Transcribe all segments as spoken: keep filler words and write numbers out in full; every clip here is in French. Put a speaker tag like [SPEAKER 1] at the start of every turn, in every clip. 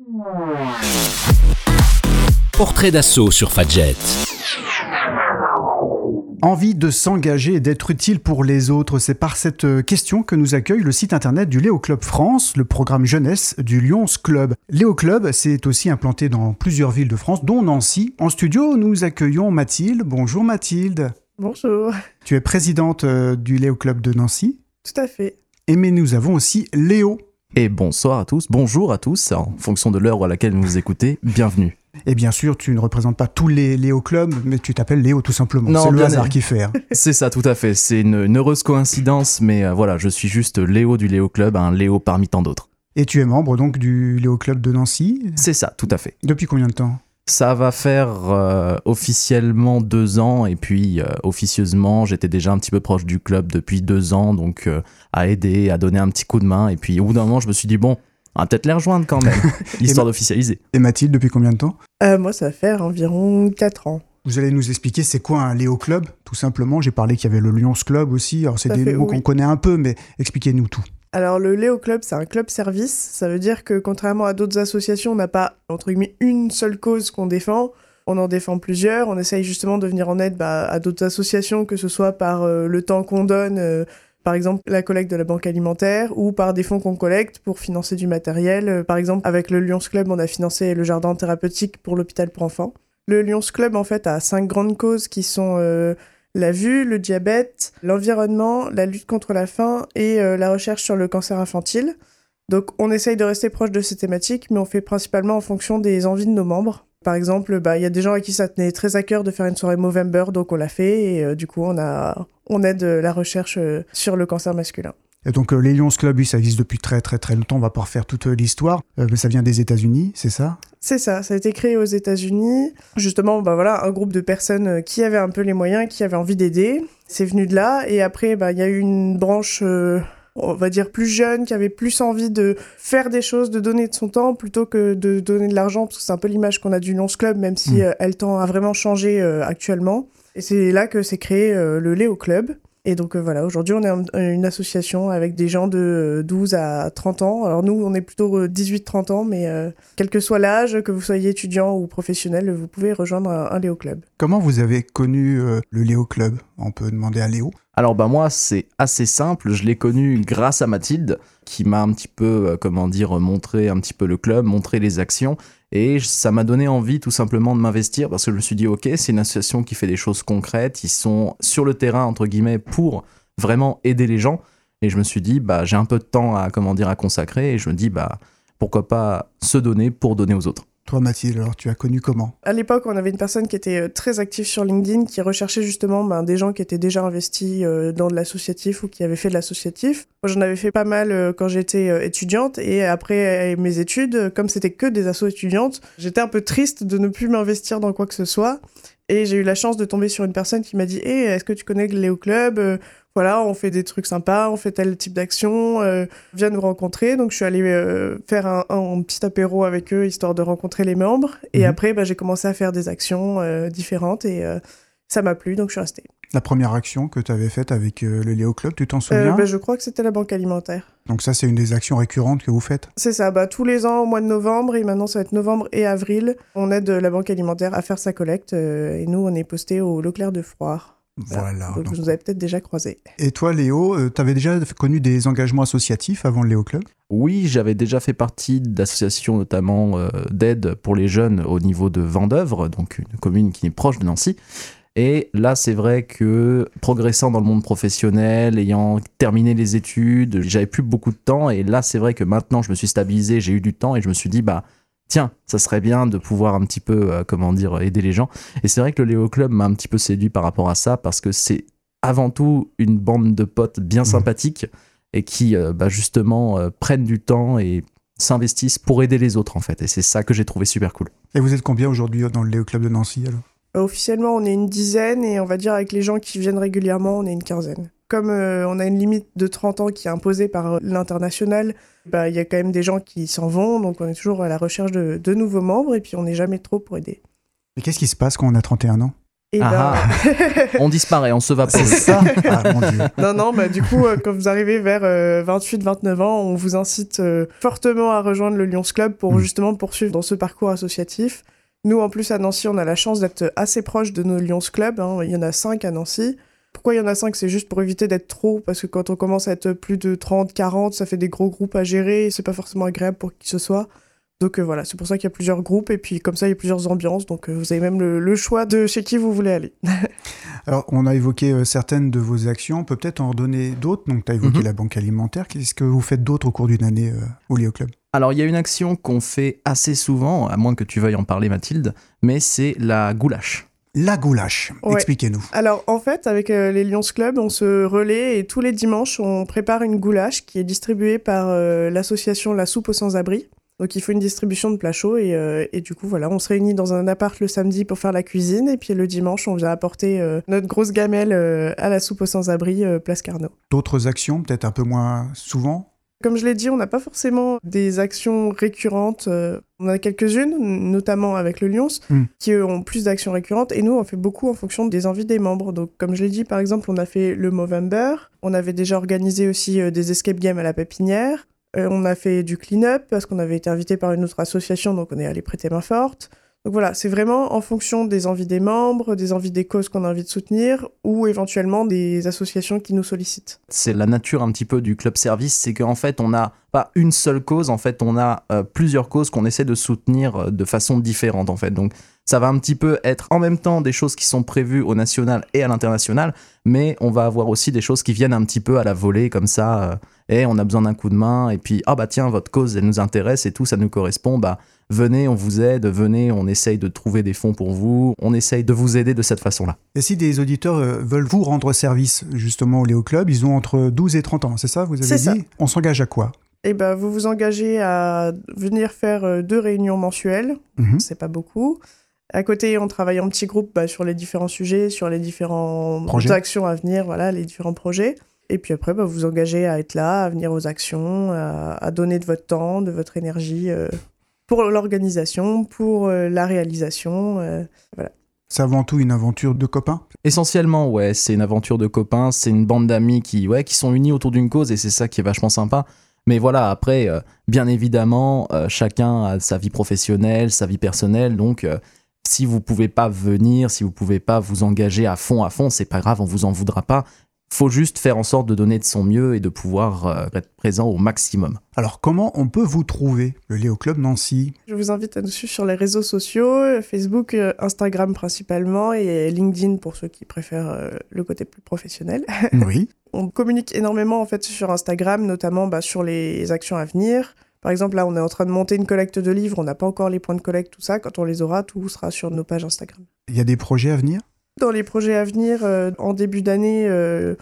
[SPEAKER 1] Portrait d'assaut sur Fadjet.
[SPEAKER 2] Envie de s'engager et d'être utile pour les autres, c'est par cette question que nous accueille le site internet du Léo Club France, le programme jeunesse du Lions Club. Léo Club, c'est aussi implanté dans plusieurs villes de France, dont Nancy. En studio, nous accueillons Mathilde. Bonjour Mathilde.
[SPEAKER 3] Bonjour.
[SPEAKER 2] Tu es présidente du Léo Club de Nancy.
[SPEAKER 3] Tout à fait.
[SPEAKER 2] Et mais nous avons aussi Léo.
[SPEAKER 4] Et bonsoir à tous, bonjour à tous, en fonction de l'heure à laquelle vous nous écoutez, bienvenue.
[SPEAKER 2] Et bien sûr, tu ne représentes pas tous les Léo Clubs, mais tu t'appelles Léo tout simplement.
[SPEAKER 4] Non,
[SPEAKER 2] c'est le
[SPEAKER 4] bien
[SPEAKER 2] hasard
[SPEAKER 4] est.
[SPEAKER 2] qui fait. Hein.
[SPEAKER 4] C'est ça, tout à fait. C'est une, une heureuse coïncidence, mais euh, voilà, je suis juste Léo du Léo Club, un Léo parmi tant d'autres.
[SPEAKER 2] Et tu es membre donc du Léo Club de Nancy.
[SPEAKER 4] C'est ça, tout à fait.
[SPEAKER 2] Depuis combien de temps ?
[SPEAKER 4] Ça va faire euh, officiellement deux ans, et puis euh, officieusement, j'étais déjà un petit peu proche du club depuis deux ans, donc euh, à aider, à donner un petit coup de main, et puis au bout d'un moment, je me suis dit, bon, on va peut-être les rejoindre quand même, histoire
[SPEAKER 2] ma-
[SPEAKER 4] d'officialiser.
[SPEAKER 2] Et Mathilde, depuis combien de temps ?
[SPEAKER 3] Euh, moi, ça va faire environ quatre ans.
[SPEAKER 2] Vous allez nous expliquer c'est quoi un Léo Club, tout simplement. J'ai parlé qu'il y avait le Lions Club aussi. Alors c'est
[SPEAKER 3] Tout à
[SPEAKER 2] des
[SPEAKER 3] fait,
[SPEAKER 2] mots
[SPEAKER 3] oui.
[SPEAKER 2] qu'on connaît un peu, mais expliquez-nous tout.
[SPEAKER 3] Alors, le Léo Club, c'est un club service. Ça veut dire que, contrairement à d'autres associations, on n'a pas, entre guillemets, une seule cause qu'on défend. On en défend plusieurs. On essaye justement de venir en aide bah, à d'autres associations, que ce soit par euh, le temps qu'on donne, euh, par exemple la collecte de la banque alimentaire, ou par des fonds qu'on collecte pour financer du matériel. Euh, par exemple, avec le Lions Club, on a financé le jardin thérapeutique pour l'hôpital pour enfants. Le Lions Club, en fait, a cinq grandes causes qui sont euh, la vue, le diabète, l'environnement, la lutte contre la faim et euh, la recherche sur le cancer infantile. Donc, on essaye de rester proche de ces thématiques, mais on fait principalement en fonction des envies de nos membres. Par exemple, bah, y a des gens à qui ça tenait très à cœur de faire une soirée Movember, donc on l'a fait, et euh, du coup, on, a, on aide euh, la recherche euh, sur le cancer masculin.
[SPEAKER 2] Et donc euh, les Lions Club, oui, ça existe depuis très très très longtemps. On va pas refaire toute euh, l'histoire. Euh, mais ça vient des États-Unis, c'est ça ?
[SPEAKER 3] C'est ça, ça a été créé aux États-Unis. Justement, bah voilà, un groupe de personnes euh, qui avaient un peu les moyens, qui avaient envie d'aider. C'est venu de là, et après, bah, y a eu une branche... Euh, on va dire plus jeune, qui avait plus envie de faire des choses, de donner de son temps plutôt que de donner de l'argent, parce que c'est un peu l'image qu'on a du Lions Club, même si
[SPEAKER 2] Mmh.
[SPEAKER 3] euh, elle tend à vraiment changer euh, actuellement. Et c'est là que s'est créé euh, le Léo Club. Et donc euh, voilà, aujourd'hui on est un- une association avec des gens de euh, douze à trente ans. Alors nous, on est plutôt euh, dix-huit trente ans, mais euh, quel que soit l'âge, que vous soyez étudiant ou professionnel, vous pouvez rejoindre un, un Léo Club.
[SPEAKER 2] Comment vous avez connu euh, le Léo Club ? On peut demander à Léo.
[SPEAKER 4] Alors bah moi c'est assez simple, je l'ai connu grâce à Mathilde qui m'a un petit peu, euh, comment dire, montré un petit peu le club, montré les actions et ça m'a donné envie tout simplement de m'investir parce que je me suis dit ok c'est une association qui fait des choses concrètes, ils sont sur le terrain entre guillemets pour vraiment aider les gens et je me suis dit bah j'ai un peu de temps à, comment dire, à consacrer et je me dis bah pourquoi pas se donner pour donner aux autres.
[SPEAKER 2] Toi Mathilde, alors tu as connu comment ?
[SPEAKER 3] À l'époque, on avait une personne qui était euh, très active sur LinkedIn, qui recherchait justement ben, des gens qui étaient déjà investis euh, dans de l'associatif ou qui avaient fait de l'associatif. Moi, j'en avais fait pas mal euh, quand j'étais euh, étudiante et après euh, mes études, euh, comme c'était que des assos étudiantes, j'étais un peu triste de ne plus m'investir dans quoi que ce soit. Et j'ai eu la chance de tomber sur une personne qui m'a dit « Hey, est-ce que tu connais le Léo Club ? Euh, Voilà, on fait des trucs sympas, on fait tel type d'action, euh, viens nous rencontrer. » Donc je suis allée euh, faire un, un petit apéro avec eux, histoire de rencontrer les membres. Et
[SPEAKER 2] Mhm.
[SPEAKER 3] après, bah, j'ai commencé à faire des actions euh, différentes et euh, ça m'a plu, donc je suis restée.
[SPEAKER 2] La première action que tu avais faite avec euh, le Léo Club, tu t'en
[SPEAKER 3] Euh,
[SPEAKER 2] souviens ?
[SPEAKER 3] bah, je crois que c'était la banque alimentaire.
[SPEAKER 2] Donc ça, c'est une des actions récurrentes que vous faites ?
[SPEAKER 3] C'est ça, bah, tous les ans au mois de novembre, et maintenant ça va être novembre et avril, on aide la banque alimentaire à faire sa collecte. euh, et nous, on est posté au Leclerc de Froire.
[SPEAKER 2] Voilà.
[SPEAKER 3] Donc,
[SPEAKER 2] donc-
[SPEAKER 3] vous nous avez peut-être déjà croisés.
[SPEAKER 2] Et toi Léo, tu avais déjà connu des engagements associatifs avant le Léo Club ?
[SPEAKER 4] Oui, j'avais déjà fait partie d'associations notamment euh, d'aide pour les jeunes au niveau de Vendeuvre, donc une commune qui est proche de Nancy. Et là, c'est vrai que progressant dans le monde professionnel, ayant terminé les études, j'avais plus beaucoup de temps. Et là, c'est vrai que maintenant, je me suis stabilisé, j'ai eu du temps et je me suis dit, bah, tiens, ça serait bien de pouvoir un petit peu, euh, comment dire, aider les gens. Et c'est vrai que le Léo Club m'a un petit peu séduit par rapport à ça parce que c'est avant tout une bande de potes bien
[SPEAKER 2] Mmh.
[SPEAKER 4] sympathiques et qui, euh, bah, justement, euh, prennent du temps et s'investissent pour aider les autres, en fait. Et c'est ça que j'ai trouvé super cool.
[SPEAKER 2] Et vous êtes combien aujourd'hui dans le Léo Club de Nancy alors ?
[SPEAKER 3] Euh, Officiellement, on est une dizaine et on va dire avec les gens qui viennent régulièrement, on est une quinzaine. Comme euh, on a une limite de trente ans qui est imposée par euh, l'international, bah, il y a quand même des gens qui s'en vont, donc on est toujours à la recherche de, de nouveaux membres et puis on n'est jamais trop pour aider.
[SPEAKER 2] Et qu'est-ce qui se passe quand on a trente et un ans ?
[SPEAKER 3] Et
[SPEAKER 4] ah
[SPEAKER 3] ben...
[SPEAKER 4] On disparaît, on se va
[SPEAKER 2] C'est ça. Ah, mon Dieu.
[SPEAKER 3] Non, non, bah, du coup, euh, quand vous arrivez vers euh, vingt-huit vingt-neuf ans, on vous incite euh, fortement à rejoindre le Lions Club pour mmh. justement poursuivre dans ce parcours associatif. Nous, en plus, à Nancy, on a la chance d'être assez proche de nos Lions Club. Hein. Il y en a cinq à Nancy. Pourquoi il y en a cinq ? C'est juste pour éviter d'être trop, parce que quand on commence à être plus de trente, quarante, ça fait des gros groupes à gérer, et c'est pas forcément agréable pour qui que ce soit. Donc euh, voilà, c'est pour ça qu'il y a plusieurs groupes, et puis comme ça, il y a plusieurs ambiances, donc euh, vous avez même le, le choix de chez qui vous voulez aller.
[SPEAKER 2] Alors, on a évoqué euh, certaines de vos actions, on peut peut-être en redonner d'autres. Donc, tu as évoqué
[SPEAKER 4] Mm-hmm.
[SPEAKER 2] la banque alimentaire. Qu'est-ce que vous faites d'autre au cours d'une année euh, au Léo Club ?
[SPEAKER 4] Alors, il y a une action qu'on fait assez souvent, à moins que tu veuilles en parler, Mathilde, mais c'est la goulash.
[SPEAKER 2] La goulash,
[SPEAKER 3] ouais.
[SPEAKER 2] Expliquez-nous.
[SPEAKER 3] Alors, en fait, avec euh, les Lions Club, on se relaie et tous les dimanches, on prépare une goulash qui est distribuée par euh, l'association La Soupe aux Sans-Abri. Donc, il faut une distribution de plats chauds et, euh, et du coup, voilà, on se réunit dans un appart le samedi pour faire la cuisine et puis le dimanche, on vient apporter euh, notre grosse gamelle euh, à La Soupe aux Sans-Abri, euh, place Carnot.
[SPEAKER 2] D'autres actions, peut-être un peu moins souvent ?
[SPEAKER 3] Comme je l'ai dit, on n'a pas forcément des actions récurrentes. Euh, on en a quelques-unes, notamment avec le Lions, mm. qui ont plus d'actions récurrentes. Et nous, on fait beaucoup en fonction des envies des membres. Donc, comme je l'ai dit, par exemple, on a fait le Movember. On avait déjà organisé aussi euh, des escape games à la pépinière. Euh, on a fait du clean-up parce qu'on avait été invité par une autre association, donc on est allé prêter main forte. Donc voilà, c'est vraiment en fonction des envies des membres, des envies des causes qu'on a envie de soutenir ou éventuellement des associations qui nous sollicitent.
[SPEAKER 4] C'est la nature un petit peu du club service, c'est qu'en fait on n'a pas une seule cause, en fait on a euh, plusieurs causes qu'on essaie de soutenir euh, de façon différente en fait. Donc ça va un petit peu être en même temps des choses qui sont prévues au national et à l'international, mais on va avoir aussi des choses qui viennent un petit peu à la volée comme ça, euh, et on a besoin d'un coup de main, et puis ah bah tiens votre cause elle nous intéresse et tout, ça nous correspond, bah venez, on vous aide, venez, on essaye de trouver des fonds pour vous, on essaye de vous aider de cette façon-là.
[SPEAKER 2] Et si des auditeurs euh, veulent vous rendre service justement au Léo Club, ils ont entre douze et trente ans, c'est ça, vous avez
[SPEAKER 3] c'est
[SPEAKER 2] dit
[SPEAKER 3] ça.
[SPEAKER 2] On s'engage à quoi ?
[SPEAKER 3] Eh ben, vous vous engagez à venir faire euh, deux réunions mensuelles, mmh. c'est pas beaucoup. À côté, on travaille en petits groupes bah, sur les différents sujets, sur les différentes projets. Actions à venir, voilà, les différents projets. Et puis après, bah, vous vous engagez à être là, à venir aux actions, à, à donner de votre temps, de votre énergie euh, pour l'organisation, pour euh, la réalisation. Euh, voilà.
[SPEAKER 2] C'est avant tout une aventure de copains ?
[SPEAKER 4] Essentiellement, ouais, c'est une aventure de copains, c'est une bande d'amis qui, ouais, qui sont unis autour d'une cause et c'est ça qui est vachement sympa. Mais voilà, après, euh, bien évidemment, euh, chacun a sa vie professionnelle, sa vie personnelle, donc euh, si vous pouvez pas venir, si vous pouvez pas vous engager à fond, à fond, c'est pas grave, on vous en voudra pas. Faut juste faire en sorte de donner de son mieux et de pouvoir euh, être présent au maximum.
[SPEAKER 2] Alors, comment on peut vous trouver, le Léo Club Nancy ?
[SPEAKER 3] Je vous invite à nous suivre sur les réseaux sociaux, Facebook, Instagram principalement, et LinkedIn pour ceux qui préfèrent euh, le côté plus professionnel.
[SPEAKER 2] Oui.
[SPEAKER 3] On communique énormément en fait sur Instagram, notamment bah, sur les actions à venir. Par exemple, là, on est en train de monter une collecte de livres, on n'a pas encore les points de collecte, tout ça. Quand on les aura, tout sera sur nos pages Instagram.
[SPEAKER 2] Il y a des projets à venir ?
[SPEAKER 3] Dans les projets à venir, euh, en début d'année, euh,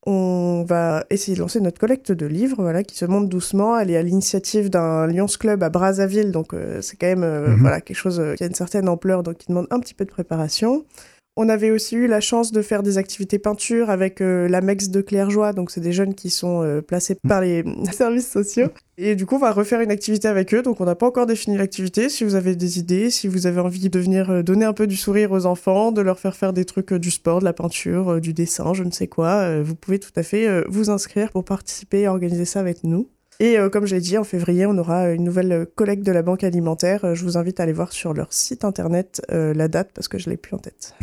[SPEAKER 3] on va essayer de lancer notre collecte de livres, voilà, qui se monte doucement. Elle est à l'initiative d'un Lions Club à Brazzaville, donc euh, c'est quand même euh, mm-hmm. voilà, quelque chose euh, qui a une certaine ampleur, donc qui demande un petit peu de préparation. On avait aussi eu la chance de faire des activités peinture avec euh, la MEX de Clairjoie, donc c'est des jeunes qui sont euh, placés par les services sociaux. Et du coup, on va refaire une activité avec eux, donc on n'a pas encore défini l'activité. Si vous avez des idées, si vous avez envie de venir euh, donner un peu du sourire aux enfants, de leur faire faire des trucs, euh, du sport, de la peinture, euh, du dessin, je ne sais quoi, euh, vous pouvez tout à fait euh, vous inscrire pour participer et organiser ça avec nous. Et euh, comme je l'ai dit, en février, on aura une nouvelle collecte de la banque alimentaire. Euh, je vous invite à aller voir sur leur site internet euh, la date parce que je ne l'ai plus en tête.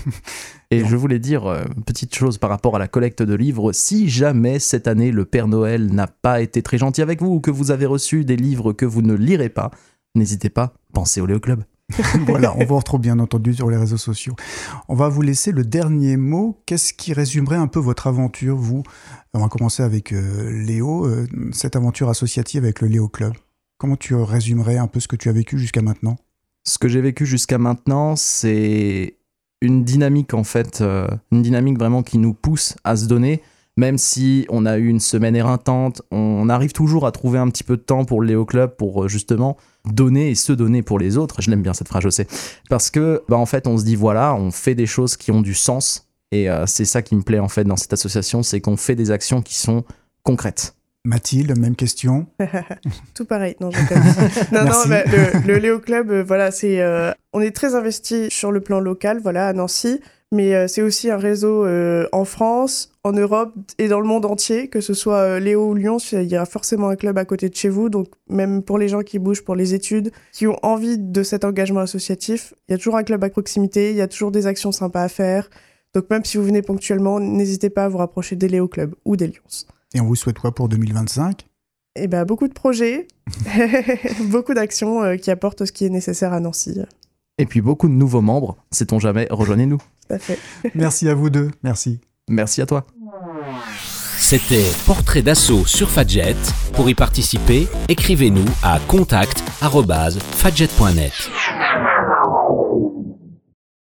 [SPEAKER 4] Et je voulais dire, euh, petite chose par rapport à la collecte de livres, si jamais cette année le Père Noël n'a pas été très gentil avec vous ou que vous avez reçu des livres que vous ne lirez pas, n'hésitez pas, pensez au Léo Club.
[SPEAKER 2] Voilà, on vous retrouve bien entendu sur les réseaux sociaux. On va vous laisser le dernier mot. Qu'est-ce qui résumerait un peu votre aventure, vous ? On va commencer avec euh, Léo, euh, cette aventure associative avec le Léo Club. Comment tu résumerais un peu ce que tu as vécu jusqu'à maintenant ?
[SPEAKER 4] Ce que j'ai vécu jusqu'à maintenant, c'est une dynamique en fait, euh, une dynamique vraiment qui nous pousse à se donner. Même si on a eu une semaine éreintante, on arrive toujours à trouver un petit peu de temps pour le Léo Club, pour justement donner et se donner pour les autres. Je l'aime bien cette phrase, je sais. Parce que, bah, en fait, on se dit, voilà, on fait des choses qui ont du sens. Et euh, c'est ça qui me plaît, en fait, dans cette association, c'est qu'on fait des actions qui sont concrètes.
[SPEAKER 2] Mathilde, même question.
[SPEAKER 3] Tout pareil. Non, je non, non, bah, le, le Léo Club, euh, voilà, c'est, euh, on est très investi sur le plan local, voilà, à Nancy. Mais euh, c'est aussi un réseau euh, en France, en Europe et dans le monde entier, que ce soit euh, Léo ou Lyon, il y a forcément un club à côté de chez vous. Donc même pour les gens qui bougent pour les études, qui ont envie de cet engagement associatif, il y a toujours un club à proximité, il y a toujours des actions sympas à faire. Donc même si vous venez ponctuellement, n'hésitez pas à vous rapprocher des Léo Club ou des Lions.
[SPEAKER 2] Et on vous souhaite quoi pour deux mille vingt-cinq ?
[SPEAKER 3] Eh ben, beaucoup de projets, beaucoup d'actions euh, qui apportent ce qui est nécessaire à Nancy.
[SPEAKER 4] Et puis beaucoup de nouveaux membres, sait-on jamais, rejoignez-nous.
[SPEAKER 3] Tout à fait.
[SPEAKER 2] Merci à vous deux, merci.
[SPEAKER 4] Merci à toi.
[SPEAKER 1] C'était Portrait d'assaut sur Fadjet. Pour y participer, écrivez-nous à contact arobase fadjet point net.